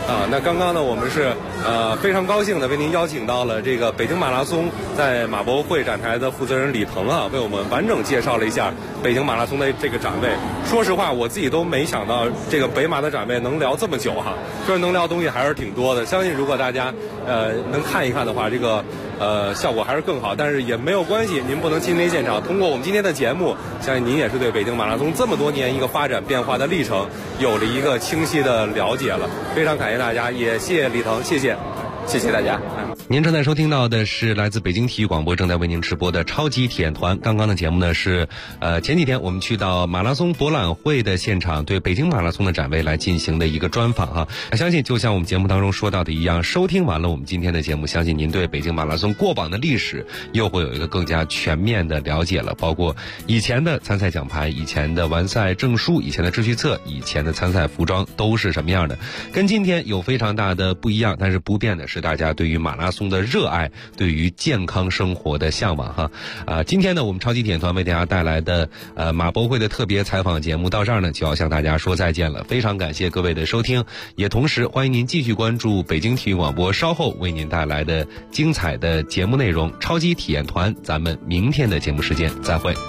那刚刚呢，我们是非常高兴的为您邀请到了这个北京马拉松在马博会展台的负责人李腾啊，为我们完整介绍了一下北京马拉松的这个展位。说实话，我自己都没想到这个北马的展位能聊这么久哈，就是能聊的东西还是挺多的。相信如果大家能看一看的话，这个效果还是更好。但是也没有关系，您不能亲临现场，通过我们今天的节目，相信您也是对北京马拉松这么多年一个发展变化的历程有了一个清晰的了解了。非常感谢大家，也谢谢李腾，谢谢大家。 您正在收听到的是来自北京体育广播正在为您直播的超级体验团。刚刚的节目呢是前几天我们去到马拉松博览会的现场，对北京马拉松的展位来进行的一个专访哈。相信就像我们节目当中说到的一样，收听完了我们今天的节目，相信您对北京马拉松过往的历史又会有一个更加全面的了解了，包括以前的参赛奖牌、以前的完赛证书、以前的秩序册、以前的参赛服装都是什么样的，跟今天有非常大的不一样，但是不变的是大家对于马拉松的热爱，对于健康生活的向往哈。今天呢，我们超级体验团为大家带来的马博会的特别采访节目到这儿呢，就要向大家说再见了。非常感谢各位的收听，也同时欢迎您继续关注北京体育广播稍后为您带来的精彩的节目内容。超级体验团，咱们明天的节目时间再会。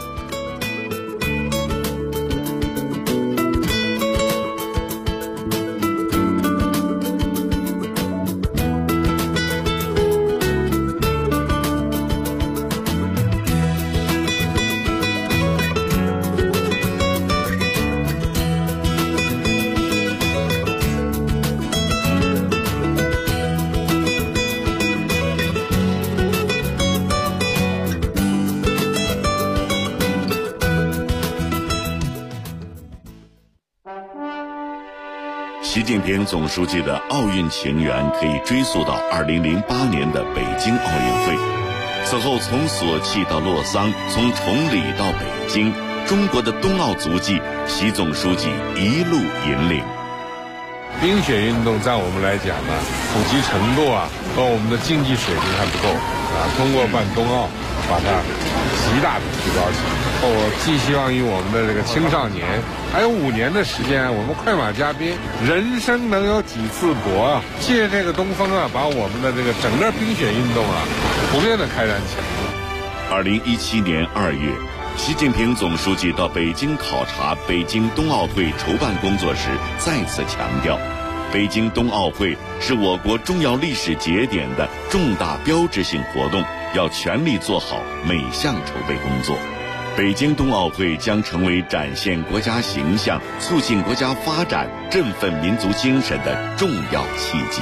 习近平总书记的奥运情缘可以追溯到2008年的北京奥运会，此后从索契到洛桑，从崇礼到北京，中国的冬奥足迹，习总书记一路引领。 冰雪运动在我们来讲呢，普及程度和我们的竞技水平还不够通过办冬奥，把它极大的提高起来。我寄希望于我们的这个青少年，还有5年的时间，我们快马加鞭，人生能有几次搏借这个东风把我们的这个整个冰雪运动普遍的开展起来。 2017年2月，习近平总书记到北京考察北京冬奥会筹办工作时，再次强调，北京冬奥会是我国重要历史节点的重大标志性活动，要全力做好每项筹备工作。北京冬奥会将成为展现国家形象、促进国家发展、振奋民族精神的重要契机。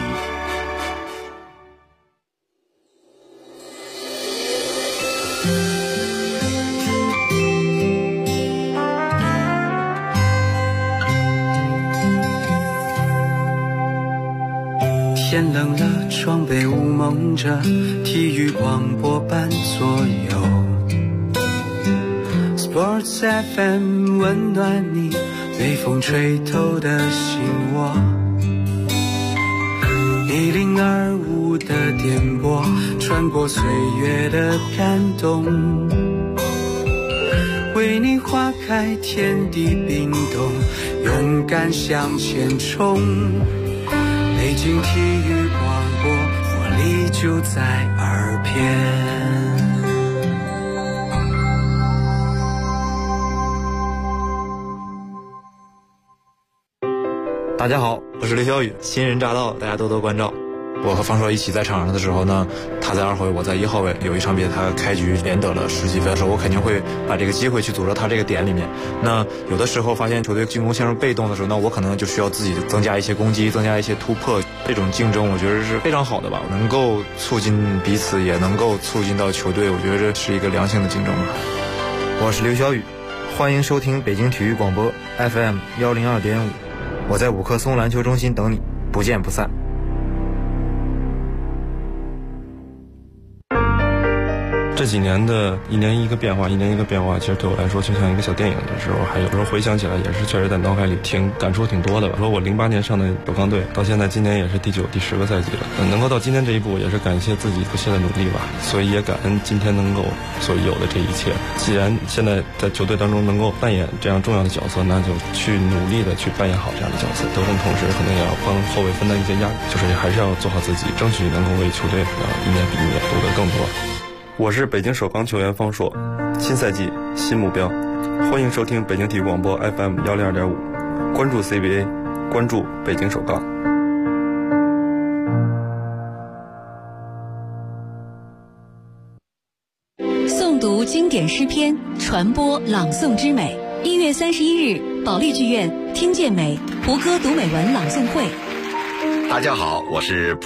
天冷了，窗被雾蒙着，体育广播伴左右。Sports FM 温暖你，被风吹透的心窝。1025的电波，穿过岁月的感动，为你划开天地冰冻，勇敢向前冲。北京体育广播，活力就在耳边。 大家好，我是刘小雨，新人驾到，大家多多关照。我和方硕一起在场上的时候呢，他在2号位，我在1号位。有一场比赛他开局连得了10几分的时候，我肯定会把这个机会去组织他这个点里面。那有的时候发现球队进攻陷入被动的时候，那我可能就需要自己增加一些攻击，增加一些突破。这种竞争我觉得是非常好的吧，能够促进彼此，也能够促进到球队，我觉得这是一个良性的竞争吧。 我是刘小雨，欢迎收听北京体育广播 FM 102.5，我在5棵松篮球中心等你，不见不散。 这几年的一年一个变化，其实对我来说就像一个小电影的时候，还有时候回想起来也是确实在脑海里感触挺多的吧。说我08年上的首钢队，到现在今年也是第9、第10个赛季了，能够到今天这一步，也是感谢自己不懈的努力吧。所以也感恩今天能够所有的这一切。既然现在在球队当中能够扮演这样重要的角色，那就去努力的去扮演好这样的角色。得分同时可能也要帮后卫分担一些压力，就是还是要做好自己，争取能够为球队一年比一年夺得更多。我是北京首钢球员方硕，新赛季新目标，欢迎收听北京体育广播 FM 102.5，关注 CBA， 关注北京首钢。 诵读经典诗篇，传播朗诵之美。1月31日，保利剧院听见美胡歌读美文朗诵会。 大家好，我是